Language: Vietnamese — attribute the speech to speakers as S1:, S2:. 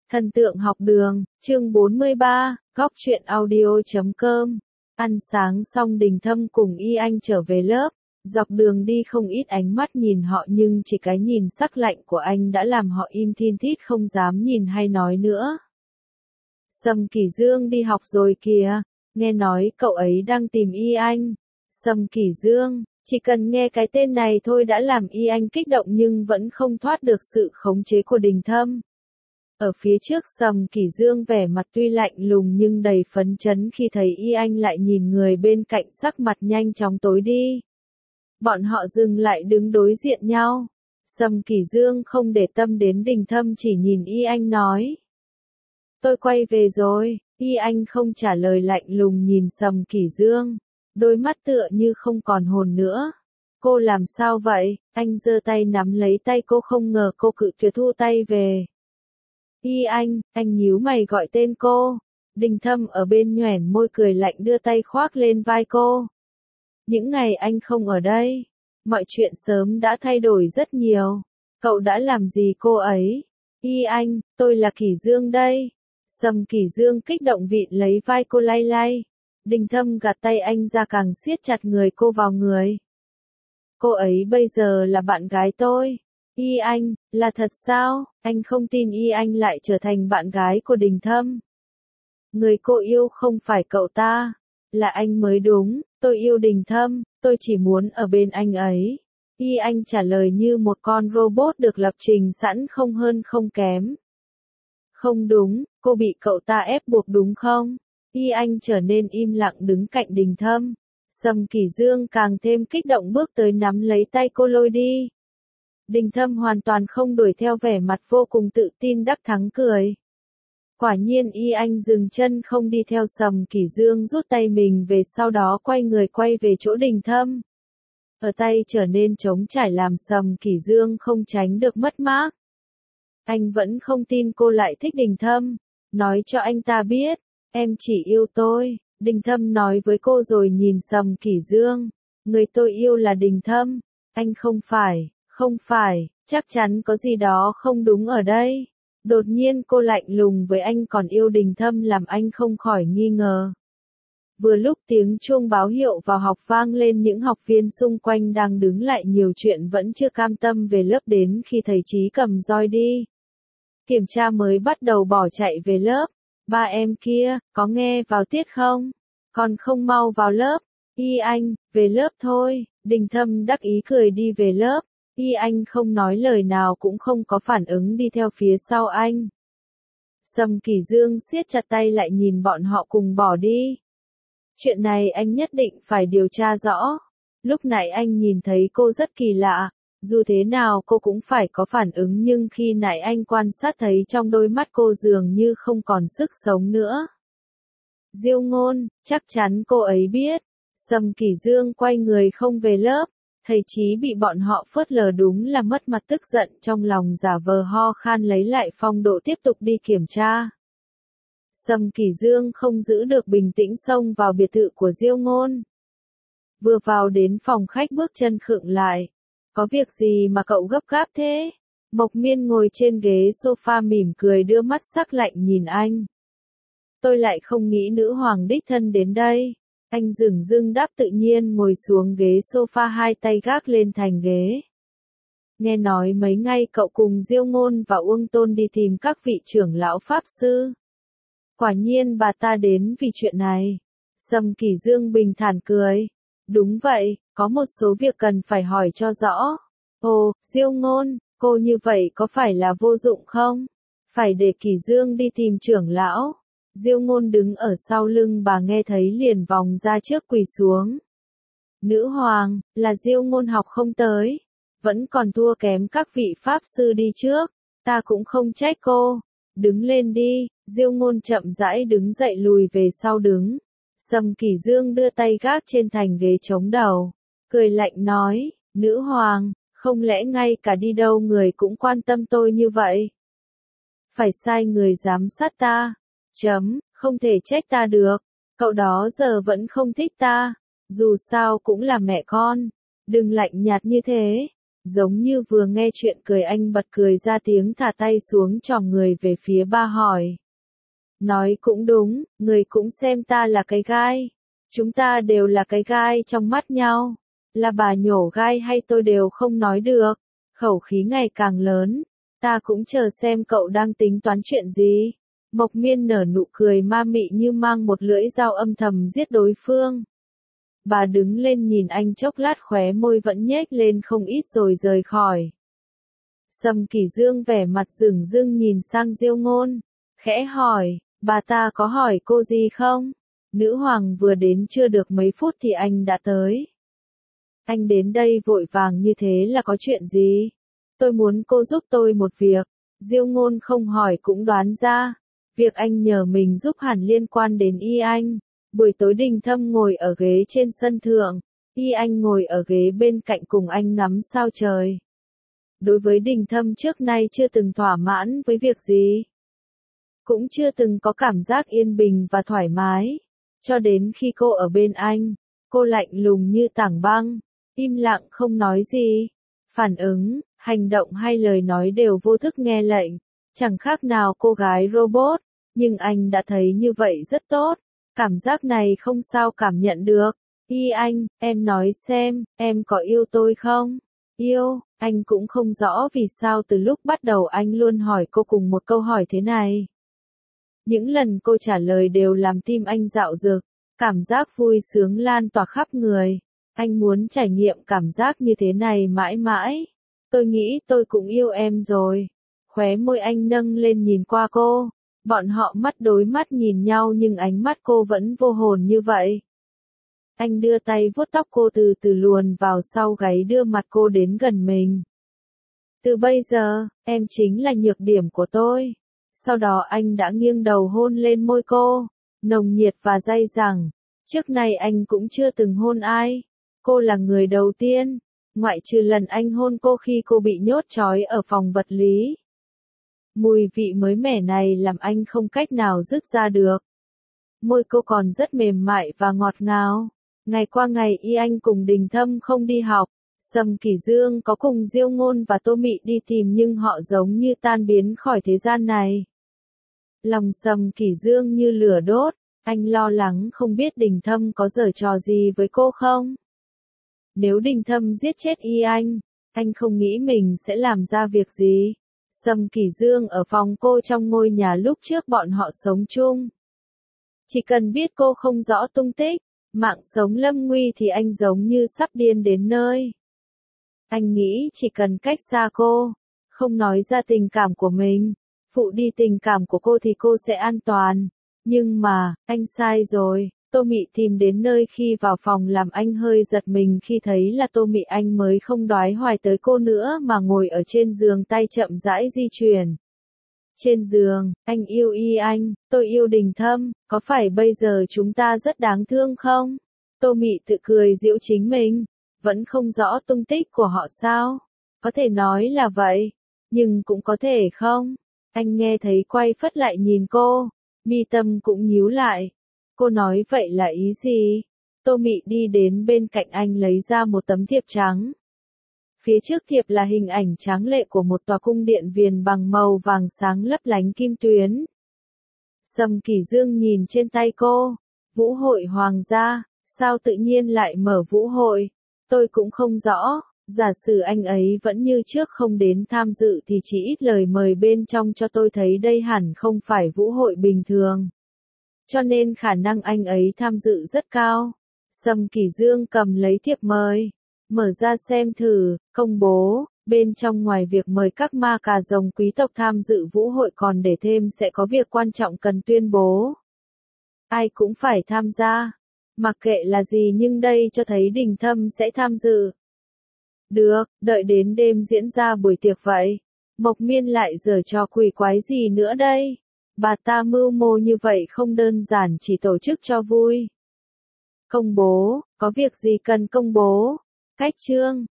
S1: Thần tượng học đường, chương 43, góc truyện audio.com. Ăn sáng xong Đình Thâm cùng Y Anh trở về lớp, dọc đường đi không ít ánh mắt nhìn họ nhưng chỉ cái nhìn sắc lạnh của anh đã làm họ im thin thít không dám nhìn hay nói nữa. Sâm Kỳ Dương đi học rồi kìa, nghe nói cậu ấy đang tìm Y Anh. Sâm Kỳ Dương, chỉ cần nghe cái tên này thôi đã làm Y Anh kích động nhưng vẫn không thoát được sự khống chế của Đình Thâm. Ở phía trước Sâm Kỳ Dương vẻ mặt tuy lạnh lùng nhưng đầy phấn chấn khi thấy Y Anh lại nhìn người bên cạnh sắc mặt nhanh chóng tối đi. Bọn họ dừng lại đứng đối diện nhau. Sâm Kỳ Dương không để tâm đến Đình Thâm chỉ nhìn Y Anh nói. Tôi quay về rồi, Y Anh không trả lời lạnh lùng nhìn Sâm Kỳ Dương. Đôi mắt tựa như không còn hồn nữa. Cô làm sao vậy? Anh giơ tay nắm lấy tay cô không ngờ cô cự tuyệt thu tay về. Y anh nhíu mày gọi tên cô. Đình Thâm ở bên nhoẻn môi cười lạnh đưa tay khoác lên vai cô. Những ngày anh không ở đây, mọi chuyện sớm đã thay đổi rất nhiều. Cậu đã làm gì cô ấy? Y anh, tôi là Kỳ Dương đây. Sâm Kỳ Dương kích động vịn lấy vai cô lay lay. Đình Thâm gạt tay anh ra càng siết chặt người cô vào người. Cô ấy bây giờ là bạn gái tôi. Y anh, là thật sao? Anh không tin Y Anh lại trở thành bạn gái của Đình Thâm. Người cô yêu không phải cậu ta, là anh mới đúng. Tôi yêu Đình Thâm, tôi chỉ muốn ở bên anh ấy. Y Anh trả lời như một con robot được lập trình sẵn không hơn không kém. Không đúng, cô bị cậu ta ép buộc đúng không? Y Anh trở nên im lặng đứng cạnh Đình Thâm. Sâm Kỳ Dương càng thêm kích động bước tới nắm lấy tay cô lôi đi. Đình Thâm hoàn toàn không đuổi theo vẻ mặt vô cùng tự tin đắc thắng cười. Quả nhiên Y Anh dừng chân không đi theo Sâm Kỳ Dương rút tay mình về sau đó quay người quay về chỗ Đình Thâm. Ở tay trở nên trống trải làm Sâm Kỳ Dương không tránh được mất mát. Anh vẫn không tin cô lại thích Đình Thâm. Nói cho anh ta biết, em chỉ yêu tôi. Đình Thâm nói với cô rồi nhìn Sâm Kỳ Dương. Người tôi yêu là Đình Thâm. Anh không phải. Không phải, chắc chắn có gì đó không đúng ở đây. Đột nhiên cô lạnh lùng với anh còn yêu Đình Thâm làm anh không khỏi nghi ngờ. Vừa lúc tiếng chuông báo hiệu vào học vang lên những học viên xung quanh đang đứng lại nhiều chuyện vẫn chưa cam tâm về lớp đến khi thầy Chí cầm roi đi. Kiểm tra mới bắt đầu bỏ chạy về lớp. Ba em kia, có nghe vào tiết không? Còn không mau vào lớp. Y anh, về lớp thôi. Đình Thâm đắc ý cười đi về lớp. Y anh không nói lời nào cũng không có phản ứng đi theo phía sau anh. Sâm Kỳ Dương siết chặt tay lại nhìn bọn họ cùng bỏ đi. Chuyện này anh nhất định phải điều tra rõ. Lúc nãy anh nhìn thấy cô rất kỳ lạ. Dù thế nào cô cũng phải có phản ứng nhưng khi nãy anh quan sát thấy trong đôi mắt cô dường như không còn sức sống nữa. Diêu Ngôn, chắc chắn cô ấy biết. Sâm Kỳ Dương quay người không về lớp. Thầy Chí bị bọn họ phớt lờ đúng là mất mặt tức giận trong lòng giả vờ ho khan lấy lại phong độ tiếp tục đi kiểm tra. Sâm Kỳ Dương không giữ được bình tĩnh xông vào biệt thự của Diêu Ngôn. Vừa vào đến phòng khách bước chân khựng lại. Có việc gì mà cậu gấp gáp thế? Mộc Miên ngồi trên ghế sofa mỉm cười đưa mắt sắc lạnh nhìn anh. Tôi lại không nghĩ nữ hoàng đích thân đến đây. Anh dửng dưng đáp tự nhiên ngồi xuống ghế sofa hai tay gác lên thành ghế. Nghe nói mấy ngày cậu cùng Diêu Ngôn và Uông Tôn đi tìm các vị trưởng lão pháp sư. Quả nhiên bà ta đến vì chuyện này. Sâm Kỳ Dương bình thản cười. Đúng vậy, có một số việc cần phải hỏi cho rõ. Ồ, Diêu Ngôn, cô như vậy có phải là vô dụng không? Phải để Kỳ Dương đi tìm trưởng lão. Diêu Ngôn đứng ở sau lưng bà nghe thấy liền vòng ra trước quỳ xuống. Nữ hoàng, là Diêu Ngôn học không tới. Vẫn còn thua kém các vị pháp sư đi trước. Ta cũng không trách cô. Đứng lên đi. Diêu Ngôn chậm rãi đứng dậy lùi về sau đứng. Sâm Kỳ Dương đưa tay gác trên thành ghế chống đầu. Cười lạnh nói, nữ hoàng, không lẽ ngay cả đi đâu người cũng quan tâm tôi như vậy? Phải sai người giám sát ta. Không thể trách ta được. Cậu đó giờ vẫn không thích ta. Dù sao cũng là mẹ con. Đừng lạnh nhạt như thế. Giống như vừa nghe chuyện cười anh bật cười ra tiếng thả tay xuống chòm người về phía ba hỏi. Nói cũng đúng, người cũng xem ta là cái gai. Chúng ta đều là cái gai trong mắt nhau. Là bà nhổ gai hay tôi đều không nói được. Khẩu khí ngày càng lớn. Ta cũng chờ xem cậu đang tính toán chuyện gì. Mộc Miên nở nụ cười ma mị như mang một lưỡi dao âm thầm giết đối phương. Bà đứng lên nhìn anh chốc lát, khóe môi vẫn nhếch lên không ít rồi rời khỏi. Sầm Kỷ Dương vẻ mặt dửng dưng nhìn sang Diêu Ngôn, khẽ hỏi, bà ta có hỏi cô gì không? Nữ hoàng vừa đến chưa được mấy phút thì anh đã tới. Anh đến đây vội vàng như thế là có chuyện gì? Tôi muốn cô giúp tôi một việc. Diêu Ngôn không hỏi cũng đoán ra. Việc anh nhờ mình giúp hẳn liên quan đến Y Anh. Buổi tối Đình Thâm ngồi ở ghế trên sân thượng. Y Anh ngồi ở ghế bên cạnh cùng anh ngắm sao trời. Đối với Đình Thâm trước nay chưa từng thỏa mãn với việc gì. Cũng chưa từng có cảm giác yên bình và thoải mái. Cho đến khi cô ở bên anh, cô lạnh lùng như tảng băng, im lặng không nói gì. Phản ứng, hành động hay lời nói đều vô thức nghe lệnh, chẳng khác nào cô gái robot, nhưng anh đã thấy như vậy rất tốt, cảm giác này không sao cảm nhận được. Y Anh, em nói xem, em có yêu tôi không? Yêu, anh cũng không rõ vì sao từ lúc bắt đầu anh luôn hỏi cô cùng một câu hỏi thế này. Những lần cô trả lời đều làm tim anh dạo dực, cảm giác vui sướng lan tỏa khắp người. Anh muốn trải nghiệm cảm giác như thế này mãi mãi. Tôi nghĩ tôi cũng yêu em rồi. Khóe môi anh nâng lên nhìn qua cô. Bọn họ mắt đối mắt nhìn nhau nhưng ánh mắt cô vẫn vô hồn như vậy. Anh đưa tay vuốt tóc cô từ từ luồn vào sau gáy, đưa mặt cô đến gần mình. Từ bây giờ, em chính là nhược điểm của tôi. Sau đó anh đã nghiêng đầu hôn lên môi cô, nồng nhiệt và dai dẳng. Trước nay anh cũng chưa từng hôn ai. Cô là người đầu tiên, ngoại trừ lần anh hôn cô khi cô bị nhốt trói ở phòng vật lý. Mùi vị mới mẻ này làm anh không cách nào dứt ra được. Môi cô còn rất mềm mại và ngọt ngào. Ngày qua ngày Y Anh cùng Đình Thâm không đi học. Sầm Kỷ Dương có cùng Diêu Ngôn và Tô Mị đi tìm nhưng họ giống như tan biến khỏi thế gian này. Lòng Sầm Kỷ Dương như lửa đốt, anh lo lắng không biết Đình Thâm có giở trò gì với cô không? Nếu Đình Thâm giết chết Y anh không nghĩ mình sẽ làm ra việc gì. Sầm Kỷ Dương ở phòng cô trong ngôi nhà lúc trước bọn họ sống chung. Chỉ cần biết cô không rõ tung tích, mạng sống lâm nguy thì anh giống như sắp điên đến nơi. Anh nghĩ chỉ cần cách xa cô, không nói ra tình cảm của mình, phụ đi tình cảm của cô thì cô sẽ an toàn. Nhưng mà, anh sai rồi. Tô Mị tìm đến nơi khi vào phòng làm anh hơi giật mình khi thấy là Tô Mị. Anh mới không đoái hoài tới cô nữa mà ngồi ở trên giường, tay chậm rãi di chuyển. Trên giường, anh yêu Y Anh, tôi yêu Đình Thâm, có phải bây giờ chúng ta rất đáng thương không? Tô Mị tự cười giễu chính mình, vẫn không rõ tung tích của họ sao? Có thể nói là vậy, nhưng cũng có thể không. Anh nghe thấy quay phất lại nhìn cô, mi tâm cũng nhíu lại. Cô nói vậy là ý gì? Tô Mị đi đến bên cạnh anh lấy ra một tấm thiệp trắng. Phía trước thiệp là hình ảnh tráng lệ của một tòa cung điện viền bằng màu vàng sáng lấp lánh kim tuyến. Sầm Kỷ Dương nhìn trên tay cô, vũ hội hoàng gia, sao tự nhiên lại mở vũ hội? Tôi cũng không rõ, giả sử anh ấy vẫn như trước không đến tham dự thì chỉ ít lời mời bên trong cho tôi thấy đây hẳn không phải vũ hội bình thường. Cho nên khả năng anh ấy tham dự rất cao. Sầm Kỷ Dương cầm lấy thiệp mời, mở ra xem thử, công bố, bên trong ngoài việc mời các ma cà rồng quý tộc tham dự vũ hội còn để thêm sẽ có việc quan trọng cần tuyên bố. Ai cũng phải tham gia. Mặc kệ là gì nhưng đây cho thấy Đình Thâm sẽ tham dự. Được, đợi đến đêm diễn ra buổi tiệc vậy. Mộc Miên lại giở trò quỷ quái gì nữa đây? Bà ta mưu mô như vậy không đơn giản chỉ tổ chức cho vui. Công bố, có việc gì cần công bố? Cách chương